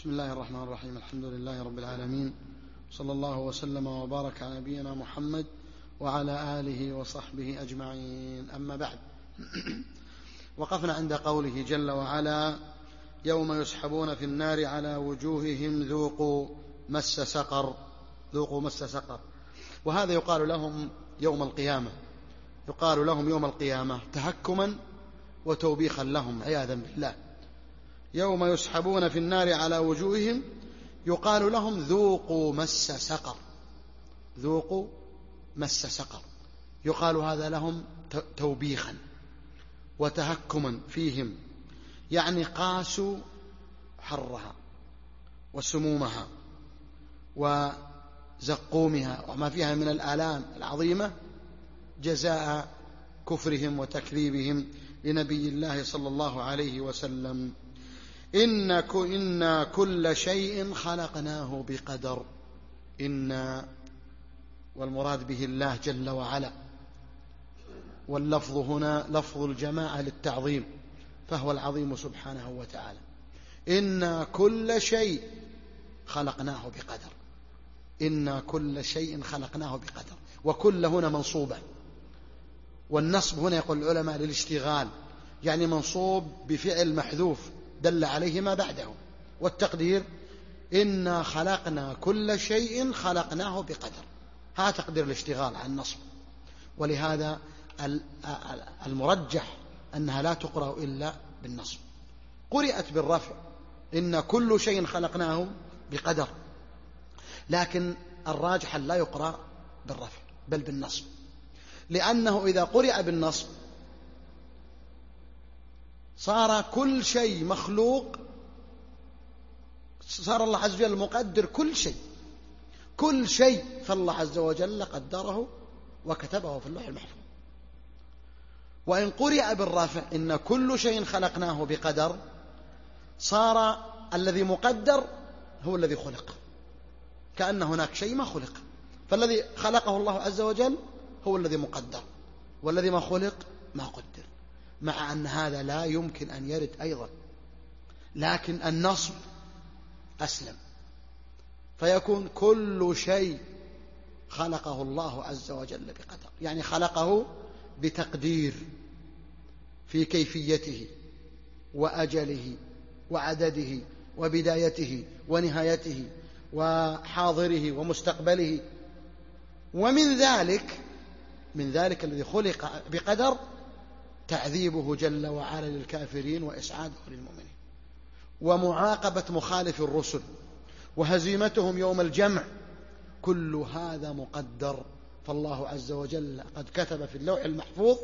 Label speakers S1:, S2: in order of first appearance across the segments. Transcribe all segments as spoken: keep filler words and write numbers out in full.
S1: بسم الله الرحمن الرحيم. الحمد لله رب العالمين، صلى الله وسلم وبارك على نبينا محمد وعلى آله وصحبه أجمعين. أما بعد، وقفنا عند قوله جل وعلا: يوم يسحبون في النار على وجوههم ذوقوا مس سقر ذوقوا مس سقر. وهذا يقال لهم يوم القيامة يقال لهم يوم القيامة تهكما وتوبيخا لهم عياذا بالله. يوم يسحبون في النار على وجوههم يقال لهم ذوقوا مس سقر ذوقوا مس سقر يقال هذا لهم توبيخا وتهكما فيهم، يعني قاسوا حرها وسمومها وزقومها وما فيها من الآلام العظيمة جزاء كفرهم وتكذيبهم لنبي الله صلى الله عليه وسلم. إن كل شيء خلقناه بقدر. إن والمراد به الله جل وعلا، واللفظ هنا لفظ الجماعة للتعظيم، فهو العظيم سبحانه وتعالى. إن كل شيء خلقناه بقدر. إن كل شيء خلقناه بقدر. وكل هنا منصوبة، والنصب هنا يقول العلماء للاشتغال، يعني منصوب بفعل محذوف دل عليه ما بعده، والتقدير إنا خلقنا كل شيء خلقناه بقدر. هذا تقدير الاشتغال عن النصب، ولهذا المرجح أنها لا تقرأ إلا بالنصب. قرأت بالرفع إن كل شيء خلقناه بقدر، لكن الراجح لا يقرأ بالرفع بل بالنصب، لأنه إذا قرأ بالنصب صار كل شيء مخلوق، صار الله عز وجل مقدر كل شيء كل شيء فالله عز وجل قدره وكتبه في اللوح المحفوظ. وإن قرأ بالرافع إن كل شيء خلقناه بقدر صار الذي مقدر هو الذي خلق، كأن هناك شيء ما خلق، فالذي خلقه الله عز وجل هو الذي مقدر، والذي ما خلق ما قدر، مع أن هذا لا يمكن أن يرد أيضا، لكن النصب أسلم، فيكون كل شيء خلقه الله عز وجل بقدر، يعني خلقه بتقدير في كيفيته وأجله وعدده وبدايته ونهايته وحاضره ومستقبله. ومن ذلك من ذلك الذي خلق بقدر تعذيبه جل وعلا للكافرين وإسعاده للمؤمنين، ومعاقبة مخالف الرسل، وهزيمتهم يوم الجمع، كل هذا مقدر. فالله عز وجل قد كتب في اللوح المحفوظ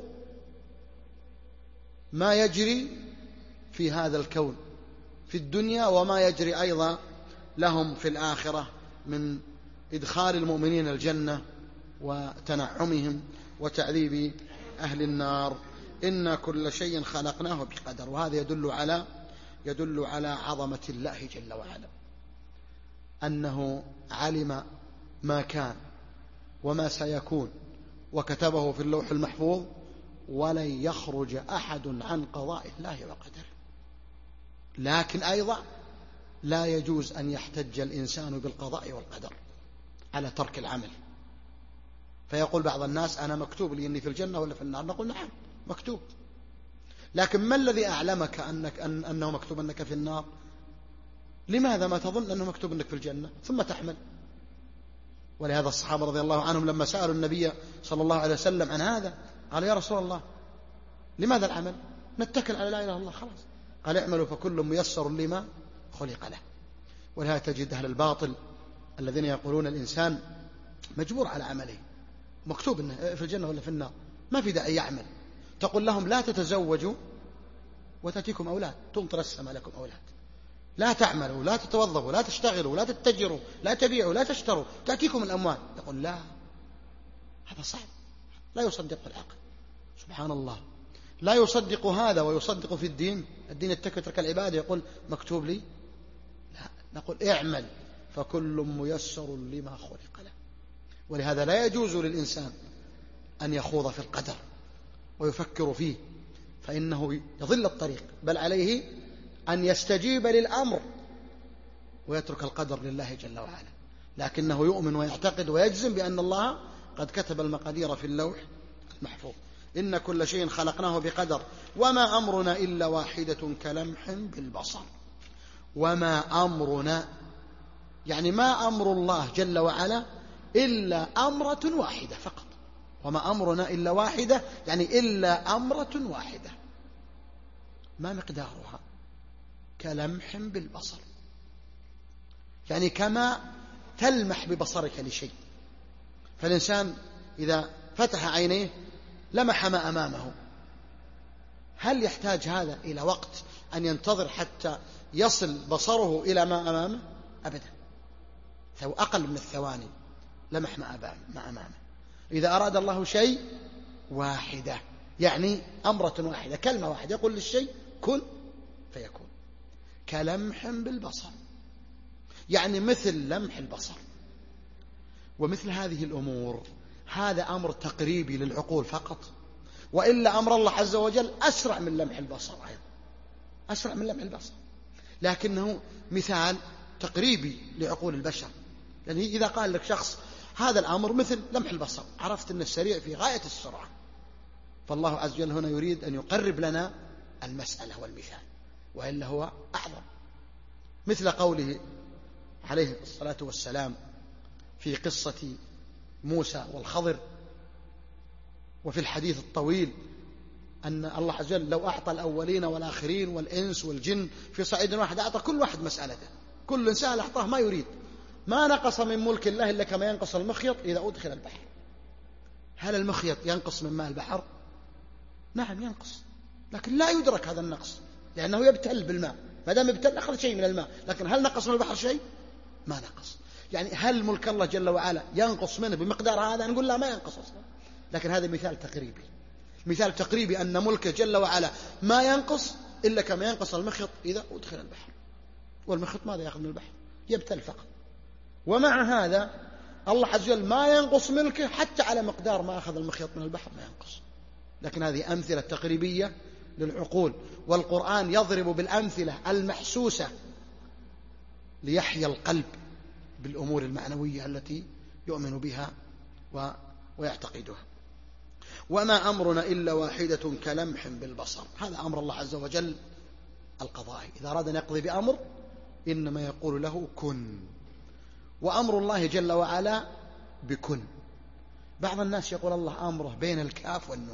S1: ما يجري في هذا الكون في الدنيا، وما يجري أيضا لهم في الآخرة من إدخال المؤمنين الجنة وتنعمهم وتعذيب أهل النار. إن كل شيء خلقناه بقدر. وهذا يدل على يدل على عظمة الله جل وعلا، أنه علم ما كان وما سيكون وكتبه في اللوح المحفوظ، ولن يخرج أحد عن قضاء الله وقدره. لكن أيضا لا يجوز أن يحتج الإنسان بالقضاء والقدر على ترك العمل، فيقول بعض الناس أنا مكتوب لي أني في الجنة ولا في النار. نقول نعم مكتوب، لكن ما الذي أعلمك أنك أن أنه مكتوب أنك في النار؟ لماذا ما تظن أنه مكتوب أنك في الجنة ثم تحمل؟ ولهذا الصحابة رضي الله عنهم لما سألوا النبي صلى الله عليه وسلم عن هذا قالوا يا رسول الله لماذا العمل؟ نتكل على لا إله إلا الله خلاص. قال اعملوا فكل ميسر لما خلق له. ولهذا تجد أهل الباطل الذين يقولون الإنسان مجبور على عمله، مكتوب أنه في الجنة ولا في النار، ما في داعي يعمل. تقول لهم لا تتزوجوا وتأتيكم أولاد، تمطر السماء لكم أولاد. لا تعملوا، لا تتوظفوا، لا تشتغلوا، لا تتجروا، لا تبيعوا، لا تشتروا، تأتيكم الأموال. يقول لا، هذا صعب، لا يصدق العقل. سبحان الله، لا يصدق هذا ويصدق في الدين. الدين يترك العبادة يقول مكتوب لي. لا، نقول اعمل فكل ميسر لما خلق له. ولهذا لا يجوز للإنسان أن يخوض في القدر ويفكر فيه، فإنه يضل الطريق، بل عليه أن يستجيب للأمر ويترك القدر لله جل وعلا، لكنه يؤمن ويعتقد ويجزم بأن الله قد كتب المقادير في اللوح المحفوظ. إن كل شيء خلقناه بقدر وما أمرنا إلا واحدة كلمح بالبصر. وما أمرنا يعني ما أمر الله جل وعلا إلا أمرة واحدة فقط. وما أمرنا إلا واحدة يعني إلا أمرة واحدة. ما مقدارها؟ كلمح بالبصر، يعني كما تلمح ببصرك لشيء. فالإنسان إذا فتح عينيه لمح ما أمامه، هل يحتاج هذا إلى وقت أن ينتظر حتى يصل بصره إلى ما أمامه؟ أبدا، ثو أقل من الثواني لمح ما أمامه. إذا أراد الله شيء واحدة يعني أمرة واحدة، كلمة واحدة، يقول للشيء كن فيكون. كلمح بالبصر يعني مثل لمح البصر. ومثل هذه الأمور هذا أمر تقريبي للعقول فقط، وإلا أمر الله عز وجل أسرع من لمح البصر أيضا، أسرع من لمح البصر، لكنه مثال تقريبي لعقول البشر. يعني إذا قال لك شخص هذا الأمر مثل لمح البصر، عرفت أن السريع في غاية السرعة. فالله عز وجل هنا يريد أن يقرب لنا المسألة والمثال، وإلا هو أعظم. مثل قوله عليه الصلاة والسلام في قصة موسى والخضر، وفي الحديث الطويل أن الله عز وجل لو أعطى الأولين والآخرين والإنس والجن في صعيد واحد أعطى كل واحد مسألته، كل إنسان أعطاه ما يريد، ما نقص من ملك الله إلا كما ينقص المخيط إذا أدخل البحر. هل المخيط ينقص من ماء البحر؟ نعم ينقص، لكن لا يدرك هذا النقص لأنه يبتل بالماء، ما دام يبتل أخذ شيء من الماء، لكن هل نقص من البحر شيء؟ ما نقص. يعني هل ملك الله جل وعلا ينقص منه بمقدار هذا؟ نقول لا، ما ينقص أصلا. لكن هذا مثال تقريبي، مثال تقريبي أن ملكه جل وعلا ما ينقص إلا كما ينقص المخيط إذا أدخل البحر. والمخيط ماذا يأخذ من البحر؟ يبتل فقط. ومع هذا الله عز وجل ما ينقص ملكه حتى على مقدار ما أخذ المخيط من البحر، ما ينقص. لكن هذه أمثلة تقريبية للعقول، والقرآن يضرب بالأمثلة المحسوسة ليحيا القلب بالأمور المعنوية التي يؤمن بها ويعتقدها. وما أمرنا إلا واحدة كلمح بالبصر. هذا أمر الله عز وجل القضائي، إذا أراد أن يقضي بأمر إنما يقول له كن. وأمر الله جل وعلا بكن. بعض الناس يقول الله أمره بين الكاف والنون،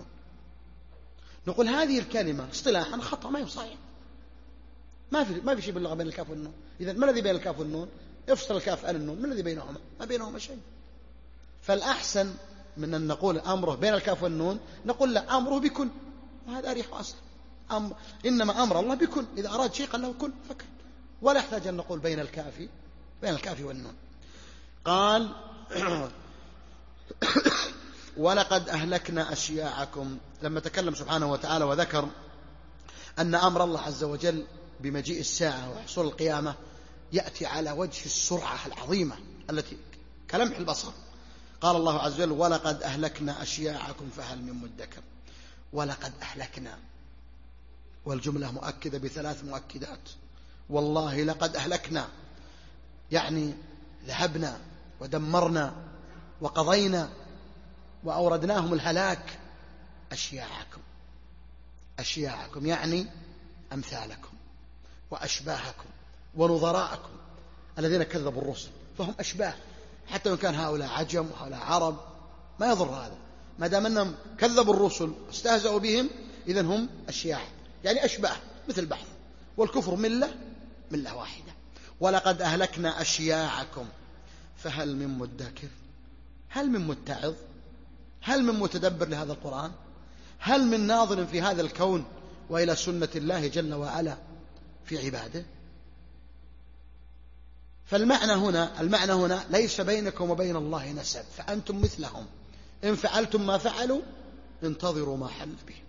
S1: نقول هذه الكلمة اصطلاحا خطأ، ما يصحيح، ما في ما في شيء باللغة بين الكاف والنون. إذا ما الذي بين الكاف والنون؟ افصل الكاف عن النون، ما الذي بينهما؟ ما بينهما شيء. فالأحسن من أن نقول أمره بين الكاف والنون نقول لا، أمره بكن، وهذا أريح وأسهل. أمر إنما أمر الله بكن، إذا أراد شيء قال له كن فكن، ولا يحتاج أن نقول بين الكاف بين الكاف والنون. قال ولقد أهلكنا أشياعكم، لما تكلم سبحانه وتعالى وذكر أن أمر الله عز وجل بمجيء الساعة وحصول القيامة يأتي على وجه السرعة العظيمة التي كلمح البصر. قال الله عز وجل ولقد أهلكنا أشياعكم فهل من مدكر. ولقد أهلكنا، والجملة مؤكدة بثلاث مؤكدات. والله لقد أهلكنا يعني ذهبنا ودمرنا وقضينا وأوردناهم الهلاك. أشياعكم، أشياعكم يعني أمثالكم وأشباهكم ونظراءكم الذين كذبوا الرسل، فهم أشباه، حتى وإن كان هؤلاء عجم وهؤلاء عرب ما يضر هذا، ما دام أنهم كذبوا الرسل واستهزأوا بهم إذن هم أشياع، يعني أشباه مثل بعض، والكفر ملة ملة واحدة. ولقد أهلكنا أشياعكم فهل من مدكر، هل من متعظ، هل من متدبر لهذا القرآن، هل من ناظر في هذا الكون وإلى سنة الله جل وعلا في عباده. فالمعنى هنا المعنى هنا ليس بينكم وبين الله نسب، فأنتم مثلهم، إن فعلتم ما فعلوا انتظروا ما حل به.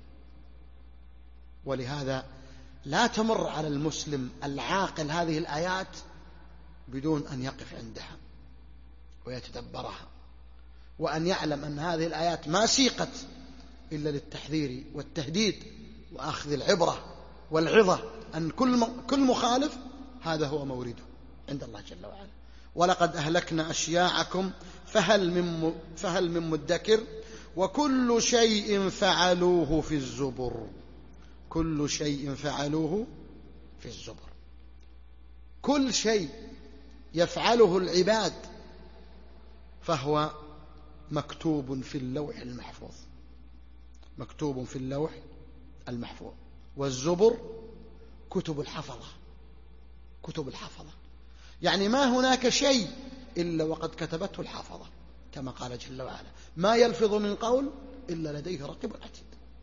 S1: ولهذا لا تمر على المسلم العاقل هذه الآيات بدون أن يقف عندها ويتدبرها، وأن يعلم أن هذه الآيات ما سيقت إلا للتحذير والتهديد وأخذ العبرة والعظة، أن كل كل مخالف هذا هو مورده، عند الله جل وعلا. ولقد أهلكنا أشياعكم فهل من, فهل من مدكر وكل شيء فعلوه في الزبر. كل شيء فعلوه في الزبر. كل شيء يفعله العباد فهو مكتوب في اللوح المحفوظ. مكتوب في اللوح المحفوظ. والزبر كتب الحفظة. كتب الحفظة يعني ما هناك شيء إلا وقد كتبته الحفظة، كما قال جل وعلا: ما يلفظ من قول إلا لديه رقيب عتيد.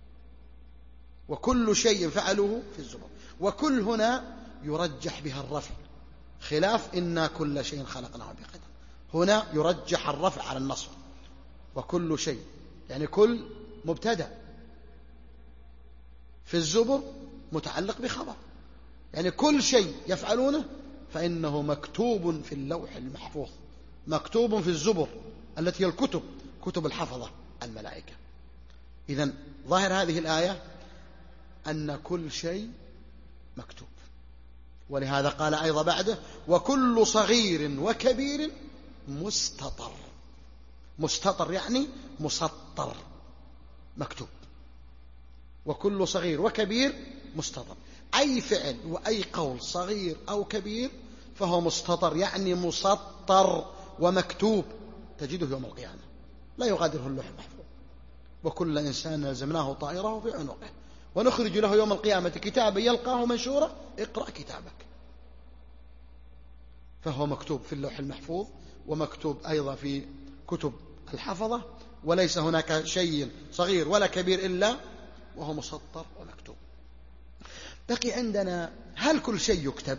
S1: وكل شيء فعلوه في الزبر. وكل هنا يرجح بها الرفع، خلاف إنا كل شيء خلقناه بقدر. هنا يرجح الرفع على النصب. وكل شيء يعني كل مبتدأ، في الزبر متعلق بخبر، يعني كل شيء يفعلونه فإنه مكتوب في اللوح المحفوظ، مكتوب في الزبر التي هي الكتب، كتب الحفظة الملائكة. إذن ظاهر هذه الآية أن كل شيء مكتوب. ولهذا قال أيضا بعده: وكل صغير وكبير مستطر. مستطر يعني مسطر، مكتوب. وكل صغير وكبير مستطر، أي فعل وأي قول صغير أو كبير فهو مستطر يعني مسطر ومكتوب، تجده يوم القيامة لا يغادره اللوح المحفوظ. وكل إنسان لزمناه طائره في عنقه ونخرج له يوم القيامة كتابا يلقاه منشورا اقرأ كتابك. فهو مكتوب في اللوح المحفوظ ومكتوب أيضا في كتب الحفظة، وليس هناك شيء صغير ولا كبير إلا وهو مسطر ومكتوب. بقي عندنا: هل كل شيء يكتب؟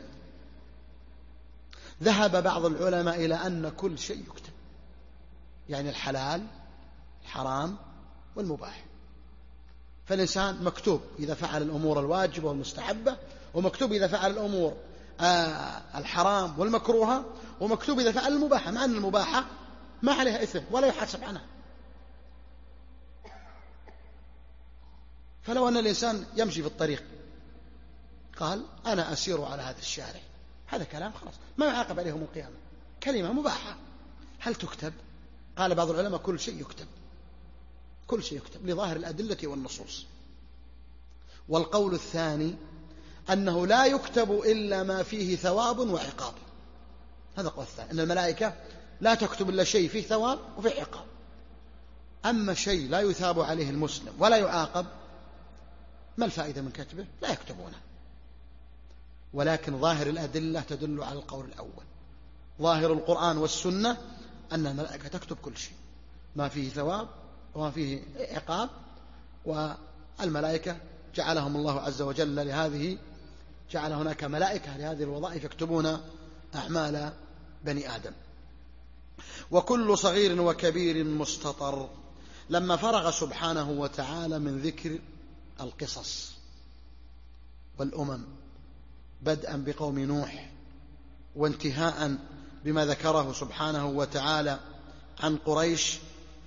S1: ذهب بعض العلماء إلى أن كل شيء يكتب، يعني الحلال الحرام والمباح. فالإنسان مكتوب إذا فعل الأمور الواجبة والمستحبة، ومكتوب إذا فعل الأمور آه الحرام والمكروهة، ومكتوب إذا فعل المباحة، مع أن المباحة ما عليها إثم ولا يحاسب عنها. فلو أن الإنسان يمشي في الطريق قال: أنا أسير على هذا الشارع، هذا كلام خلاص ما يعاقب عليه يوم القيامة، كلمة مباحة، هل تكتب؟ قال بعض العلماء: كل شيء يكتب. كل شيء يكتب لظاهر الأدلة والنصوص. والقول الثاني أنه لا يكتب إلا ما فيه ثواب وعقاب. هذا القول الثاني، أن الملائكة لا تكتب إلا شيء فيه ثواب وفيه عقاب. أما شيء لا يثاب عليه المسلم ولا يعاقب، ما الفائدة من كتبه؟ لا يكتبونه. ولكن ظاهر الأدلة تدل على القول الأول. ظاهر القرآن والسنة أن الملائكة تكتب كل شيء، ما فيه ثواب وما فيه عقاب. والملائكة جعلهم الله عز وجل لهذه، جعل هناك ملائكة لهذه الوظائف يكتبون أعمال بني آدم. وكل صغير وكبير مستطر. لما فرغ سبحانه وتعالى من ذكر القصص والأمم، بدءا بقوم نوح وانتهاء بما ذكره سبحانه وتعالى عن قريش،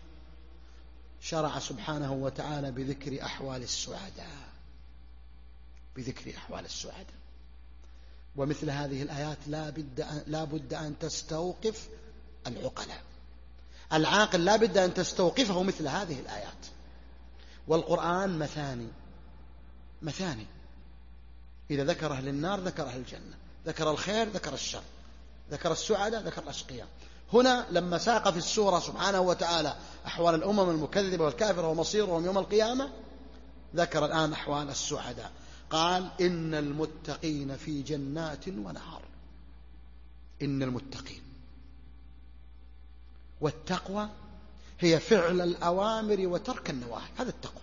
S1: شرع سبحانه وتعالى بذكر أحوال السعداء، بذكر أحوال السعداء. ومثل هذه الآيات لا بد أن, لا بد أن تستوقف العقلاء. العاقل لا بد أن تستوقفه مثل هذه الآيات. والقرآن مثاني، مثاني، إذا ذكر أهل النار ذكر أهل الجنة، ذكر الخير ذكر الشر، ذكر السعداء ذكر الأشقياء. هنا لما ساق في السورة سبحانه وتعالى أحوال الأمم المكذبة والكافرة ومصيرهم يوم القيامة، ذكر الآن أحوال السعداء. قال: إن المتقين في جنات ونهر. إن المتقين، والتقوى هي فعل الأوامر وترك النواهي، هذا التقوى.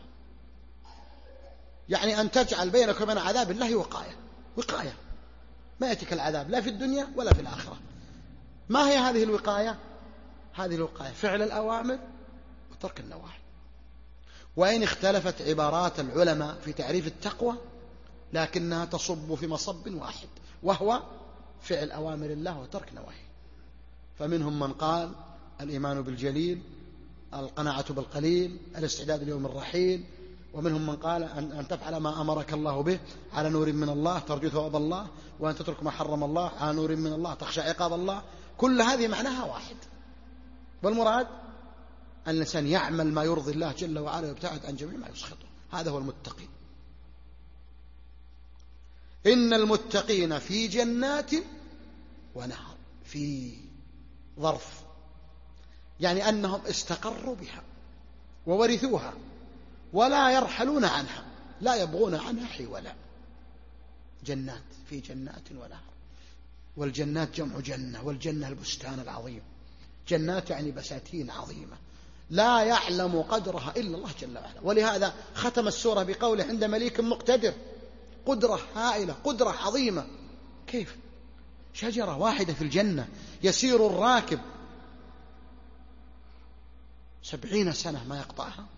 S1: يعني أن تجعل بينك وبين عذاب الله وقاية، وقاية ما يأتيك العذاب لا في الدنيا ولا في الآخرة. ما هي هذه الوقاية؟ هذه الوقاية فعل الأوامر وترك النواهي. وإن اختلفت عبارات العلماء في تعريف التقوى، لكنها تصب في مصب واحد، وهو فعل أوامر الله وترك نواهيه. فمنهم من قال: الإيمان بالجليل، القناعة بالقليل، الاستعداد ليوم الرحيل، ومنهم من قال أن تفعل ما أمرك الله به على نور من الله ترجو ثواب الله، وأن تترك ما حرم الله على نور من الله تخشى عقاب الله. كل هذه معناها واحد، والمراد أن الإنسان يعمل ما يرضي الله جل وعلا ويبتعد عن جميع ما يسخطه. هذا هو المتقي. إن المتقين في جنات ونهر، في ظرف يعني أنهم استقروا بها وورثوها ولا يرحلون عنها، لا يبغون عنها حولا. جنات، في جنات ونهر، والجنات جمع جنة، والجنة البستان العظيم. جنات يعني بساتين عظيمة لا يعلم قدرها إلا الله جل وعلا. ولهذا ختم السورة بقوله عند مليك مقتدر، قدرة هائلة، قدرة عظيمة. كيف؟ شجرة واحدة في الجنة يسير الراكب سبعين سنة ما يقطعها.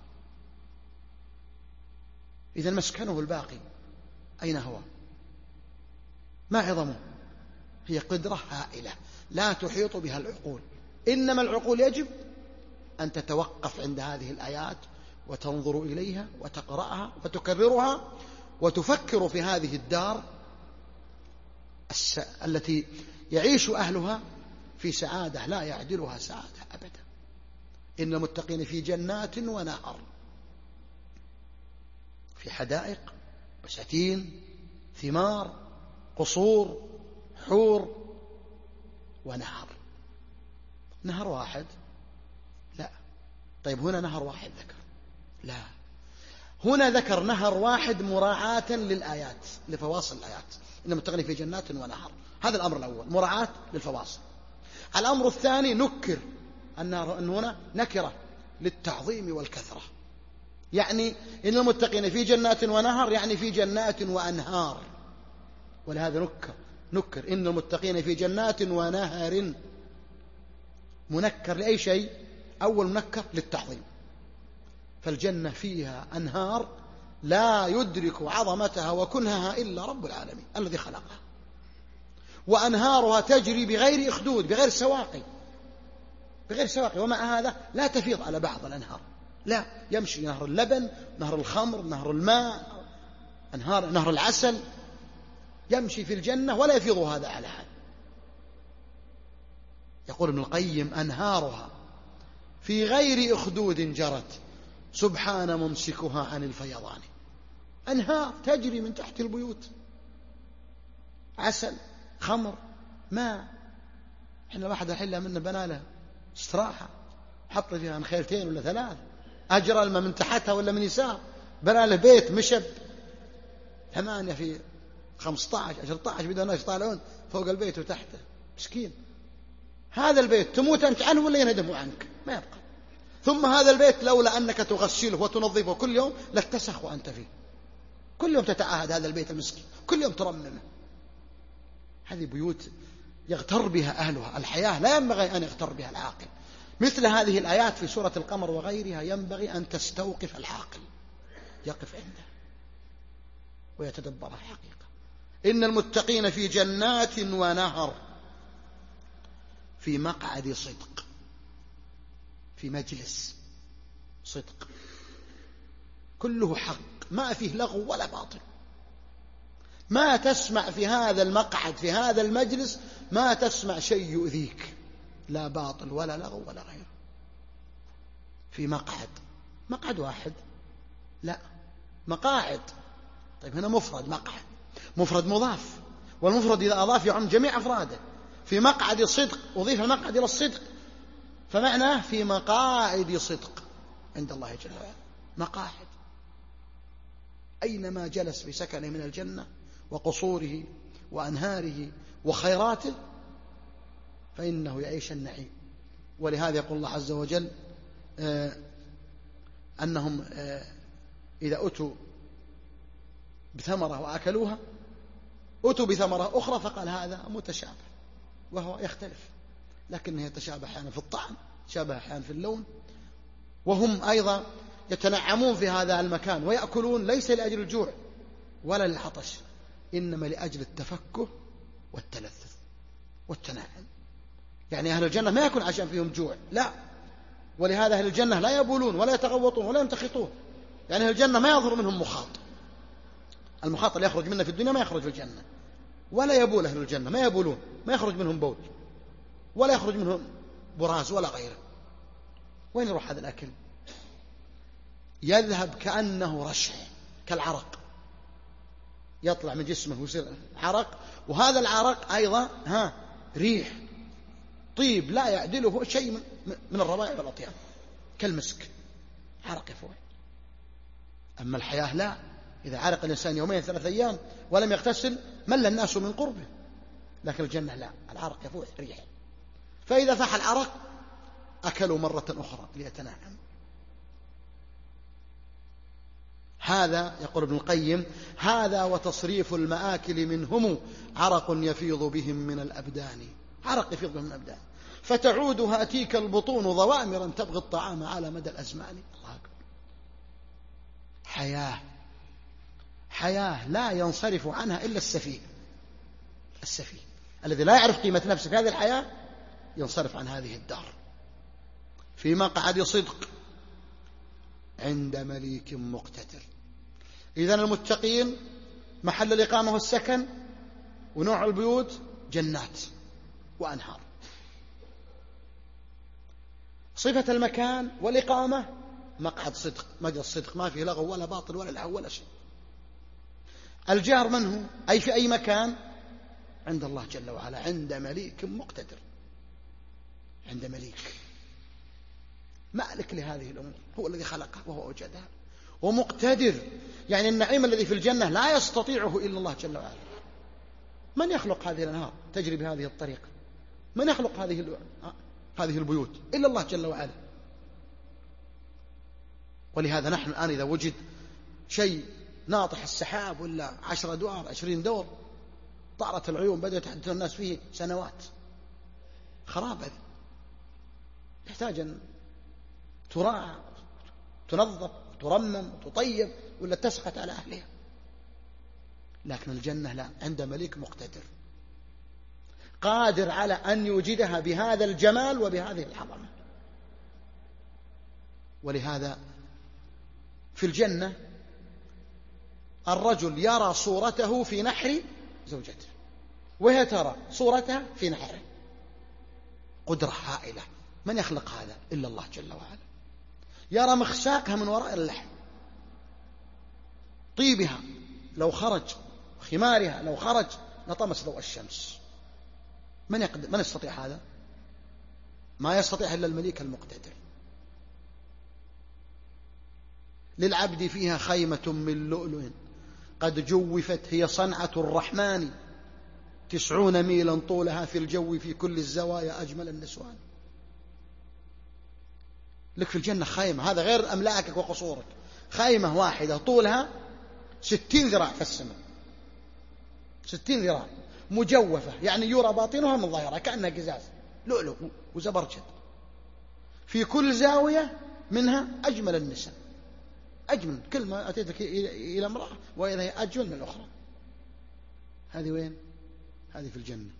S1: إذا مسكنه الباقي أين هو؟ ما عظمه؟ هي قدرة هائلة لا تحيط بها العقول. إنما العقول يجب أن تتوقف عند هذه الآيات وتنظر إليها وتقرأها وتكررها وتفكر في هذه الدار الس... التي يعيش أهلها في سعادة لا يعدلها سعادة أبدا. إن المتقين في جنات ونهر، في حدائق، بساتين، ثمار، قصور، حور، ونهر. نهر واحد؟ لا. طيب هنا نهر واحد ذكر؟ لا، هنا ذكر نهر واحد مراعاة للآيات، لفواصل الآيات. إن المتقين في جنات ونهر، هذا الأمر الأول، مراعاة للفواصل. الأمر الثاني نكر النار، أن هنا نكرة للتعظيم والكثرة. يعني إن المتقين في جنات ونهر يعني في جنات وأنهار، ولهذا نكر نكر إن المتقين في جنات ونهر، منكر لأي شيء؟ أول منكر للتعظيم. فالجنة فيها أنهار لا يدرك عظمتها وكنهها إلا رب العالمين الذي خلقها، وأنهارها تجري بغير إخدود، بغير سواقي، بغير سواقي. ومع هذا لا تفيض على بعض الأنهار، لا، يمشي نهر اللبن، نهر الخمر، نهر الماء، أنهار نهر العسل، يمشي في الجنة ولا يفيض هذا على هذا. يقول ابن القيم أنهارها في غير أخدود جرت سبحان ممسكها عن الفيضان. أنهار تجري من تحت البيوت، عسل، خمر، ماء. إحنا الواحد الحين منا بناله استراحة حط فيها خيلتين ولا ثلاث، أجرى الماء من تحتها ولا من يسار، بناله بيت مشب ثمانية في خمسة عشر عشرة عشر بدون ناس يطالعون فوق البيت وتحته، مسكين. هذا البيت تموت أنت عنه ولا ينهدم عنك؟ ما يبقى. ثم هذا البيت لولا أنك تغسله وتنظفه كل يوم لاتسخ وأنت فيه، كل يوم تتعاهد هذا البيت المسكين، كل يوم ترممه. هذه بيوت يغتر بها أهلها، الحياة لا ينبغي أن يغتر بها العاقل. مثل هذه الآيات في سورة القمر وغيرها ينبغي أن تستوقف العاقل، يقف عنده ويتدبر الحقيقة. إن المتقين في جنات ونهر، في مقعد صدق، في مجلس صدق كله حق، ما فيه لغو ولا باطل. ما تسمع في هذا المقعد، في هذا المجلس، ما تسمع شيء يؤذيك، لا باطل ولا لغو ولا غيره. في مقعد، مقعد واحد؟ لا، مقاعد. طيب هنا مفرد مقعد، مفرد مضاف، والمفرد إذا أضاف يعم جميع أفراده. في مقعد صدق، أضيف المقعد إلى الصدق، فمعناه في مقاعد صدق عند الله جل وعلا. مقاعد، أينما جلس في سكنه من الجنة وقصوره وأنهاره وخيراته فإنه يعيش النعيم. ولهذا يقول الله عز وجل آه أنهم آه إذا أتوا بثمرة وأكلوها أتوا بثمرة أخرى فقال هذا متشابه، وهو يختلف، لكنه يتشابه أحيانا في الطعم، يتشابه أحيانا في اللون. وهم أيضا يتنعمون في هذا المكان ويأكلون ليس لأجل الجوع ولا للعطش، إنما لأجل التفكه والتلذذ والتنعم. يعني أهل الجنة ما يكون عشان فيهم جوع، لا، ولهذا أهل الجنة لا يبولون ولا يتغوطون ولا يمتخطون، يعني أهل الجنة ما يظهر منهم مخاط. المخاط اللي يخرج منه في الدنيا ما يخرج في الجنة، ولا يبول أهل الجنة، ما يبولون، ما يخرج منهم بول ولا يخرج منهم براز ولا غيره. وين يروح هذا الأكل؟ يذهب كأنه رشح، كالعرق، يطلع من جسمه ويصير عرق، وهذا العرق أيضا ها ريح طيب لا يعدله شيء من, من الروائح والأطياب، كالمسك، عرق يفوح. أما الحياة لا، إذا عرق الإنسان يومين ثلاث أيام ولم يغتسل مل الناس من قربه، لكن الجنة لا، العرق يفوح ريح، فإذا فاح العرق أكلوا مرة أخرى ليتنعم. هذا يقول ابن القيم هذا وتصريف المآكل منهم عرق يفيض بهم من الأبدان، عرق يفيض بهم من الأبدان، فتعود هاتيك البطون ضوامرا تبغي الطعام على مدى الأزمان. الله أكبر. حياة، حياة لا ينصرف عنها إلا السفيه. السفيه الذي لا يعرف قيمة نفسه في هذه الحياة ينصرف عن هذه الدار. في مقعد صدق عند مليك مقتدر. إذن المتقين محل الإقامة والسكن ونوع البيوت جنات وأنهار. صفة المكان والإقامة مقعد صدق، مجلس صدق، ما فيه لغو ولا باطل ولا لهو ولا شيء. الجار من هو؟ أي في أي مكان؟ عند الله جل وعلا، عند مليك مقتدر، عند مليك مالك لهذه الأمور، هو الذي خلقها وهو أوجدها، ومقتدر يعني النعيم الذي في الجنة لا يستطيعه إلا الله جل وعلا. من يخلق هذه الأنهار تجري بهذه الطريقة؟ من يخلق هذه هذه البيوت إلا الله جل وعلا. ولهذا نحن الآن إذا وجد شيء ناطح السحاب ولا عشر أدوار عشرين دور طارت العيون بدأت يتحدث الناس فيه سنوات، خراب هذا، يحتاج أن تراعى تنظف ترمم تطيب ولا تسخط على أهلها. لكن الجنة لا، عند مليك مقتدر قادر على أن يوجدها بهذا الجمال وبهذه العظمة. ولهذا في الجنة الرجل يرى صورته في نحر زوجته وهي ترى صورتها في نحره. قدرة هائلة، من يخلق هذا إلا الله جل وعلا. يرى مخساقها من وراء اللحم، طيبها لو خرج، خمارها لو خرج لطمس ضوء الشمس. من يقدر؟ من يستطيع هذا؟ ما يستطيع إلا المليك المقتدر. للعبد فيها خيمة من لؤلؤ قد جوفت هي صنعة الرحمن تسعون ميلا طولها في الجو في كل الزوايا أجمل النسوان. لك في الجنة خيمة، هذا غير أملاكك وقصورك، خيمة واحدة طولها ستين ذراع في السماء، ستين ذراع مجوفة، يعني يرى باطنها من ظاهرها كأنها قزاز لؤلؤ وزبرجد، في كل زاوية منها أجمل النساء، أجمل، كل ما أتيتك إلى امرأة وإذا هي أجمل من الأخرى. هذه وين؟ هذه في الجنة.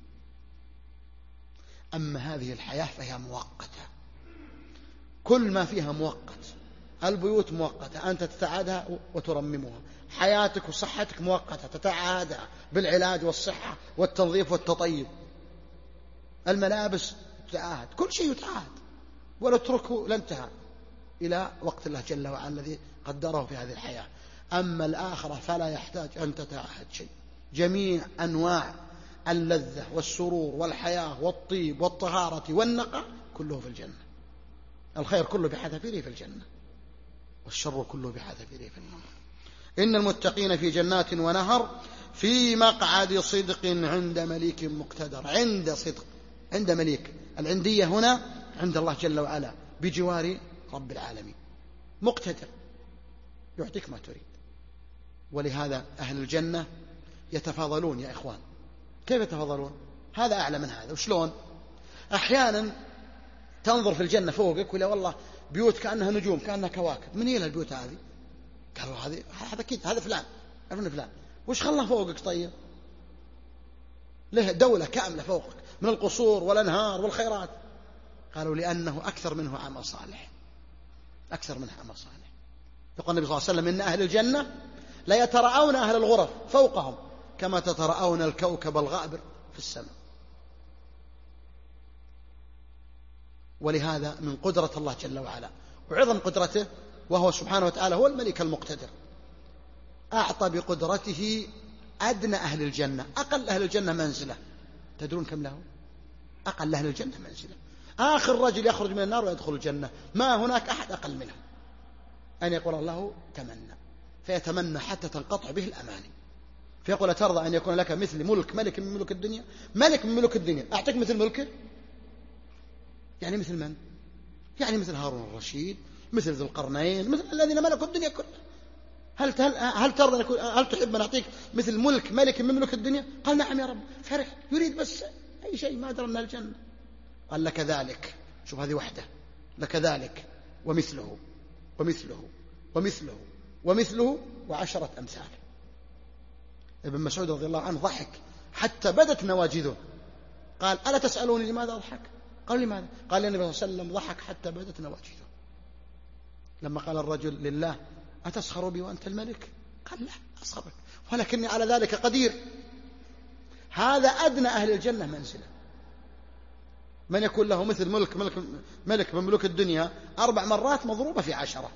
S1: أما هذه الحياة فهي مؤقتة، كل ما فيها مؤقت، البيوت مؤقتة أنت تتعادها وترممها، حياتك وصحتك مؤقتة تتعادها بالعلاج والصحة والتنظيف والتطيب، الملابس تتعاهد، كل شيء يتعاهد ولا تتركه لانتهى إلى وقت الله جل وعلا الذي قدره في هذه الحياة. أما الآخرة فلا يحتاج أن تتعاهد شيء، جميع أنواع اللذة والسرور والحياة والطيب والطهارة والنقاء كله في الجنة. الخير كله بحذافيره في الجنة، والشر كله بحذافيره في النار. إن المتقين في جنات ونهر في مقعد صدق عند مليك مقتدر. عند صدق، عند مليك، العندية هنا عند الله جل وعلا بجوار رب العالمين، مقتدر يعطيك ما تريد. ولهذا أهل الجنة يتفاضلون يا إخوان. كيف يتفاضلون؟ هذا أعلى من هذا. وشلون؟ أحيانا تنظر في الجنة فوقك ولا والله بيوت كأنها نجوم كأنها كواكب، من هي البيوت هذه؟ قالوا هذه هذا كده هذا فلان ابن فلان. وش خلاه فوقك طيب؟ له دولة كاملة فوقك من القصور والأنهار والخيرات. قالوا لأنه أكثر منه عمل صالح، أكثر منه عمل صالح. يقول النبي صلى الله عليه وسلم إن أهل الجنة لا يتراءون أهل الغرف فوقهم كما تتراءون الكوكب الغابر في السماء. ولهذا من قدرة الله جل وعلا وعظم قدرته، وهو سبحانه وتعالى هو الملك المقتدر، أعطى بقدرته أدنى أهل الجنة، أقل أهل الجنة منزلة. تدرون كم له؟ أقل أهل الجنة منزلة، آخر رجل يخرج من النار ويدخل الجنة، ما هناك أحد أقل منه، أن يقول الله تمنى، فيتمنى حتى تنقطع به الأماني، فيقول ترضى أن يكون لك مثل ملك ملك من ملوك الدنيا؟ ملك من ملوك الدنيا أعطيك مثل ملكه؟ يعني مثل من؟ يعني مثل هارون الرشيد، مثل ذو القرنين، مثل الذين ملكوا الدنيا كلها. هل هل هل ترضى أن يكون، هل تحب أن أعطيك مثل ملك ملك من ملوك الدنيا؟ قال نعم يا رب، فرح يريد بس أي شيء ما أدرى أنها الجنة. قال لك ذلك، شوف هذه وحدة، لك ذلك ومثله ومثله ومثله ومثله وعشرة أمثال. ابن مسعود رضي الله عنه ضحك حتى بدت نواجذه، قال ألا تسألوني لماذا أضحك؟ قال لماذا؟ قال النبي صلى الله عليه وسلم ضحك حتى بدت نواجذه لما قال الرجل لله أتسخر بي وأنت الملك؟ قال لا أسخرك ولكني على ذلك قدير. هذا أدنى أهل الجنة منزلة، من يكون له مثل ملك ملك ملك من ملوك الدنيا أربع مرات مضروبة في عشرة.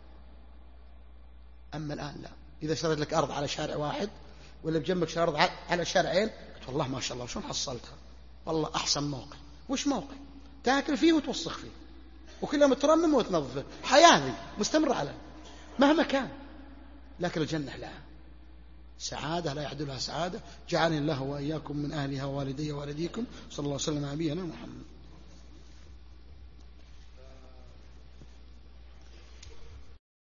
S1: أما الآن لا، إذا اشتريت لك أرض على شارع واحد ولا بجنبك أرض على شارعين، قلت والله ما شاء الله شلون حصلتها، والله أحسن موقع. وش موقع؟ تاكل فيه وتوسخ فيه وكل يوم ترمم وتنظفه، حياة ذي مستمرة على مهما كان. لكن الجنة لا، سعادة لا يعدلها سعادة. جعلني الله وإياكم من أهلها ووالدي ووالديكم. صلى الله عليه وسلم على نبينا محمد.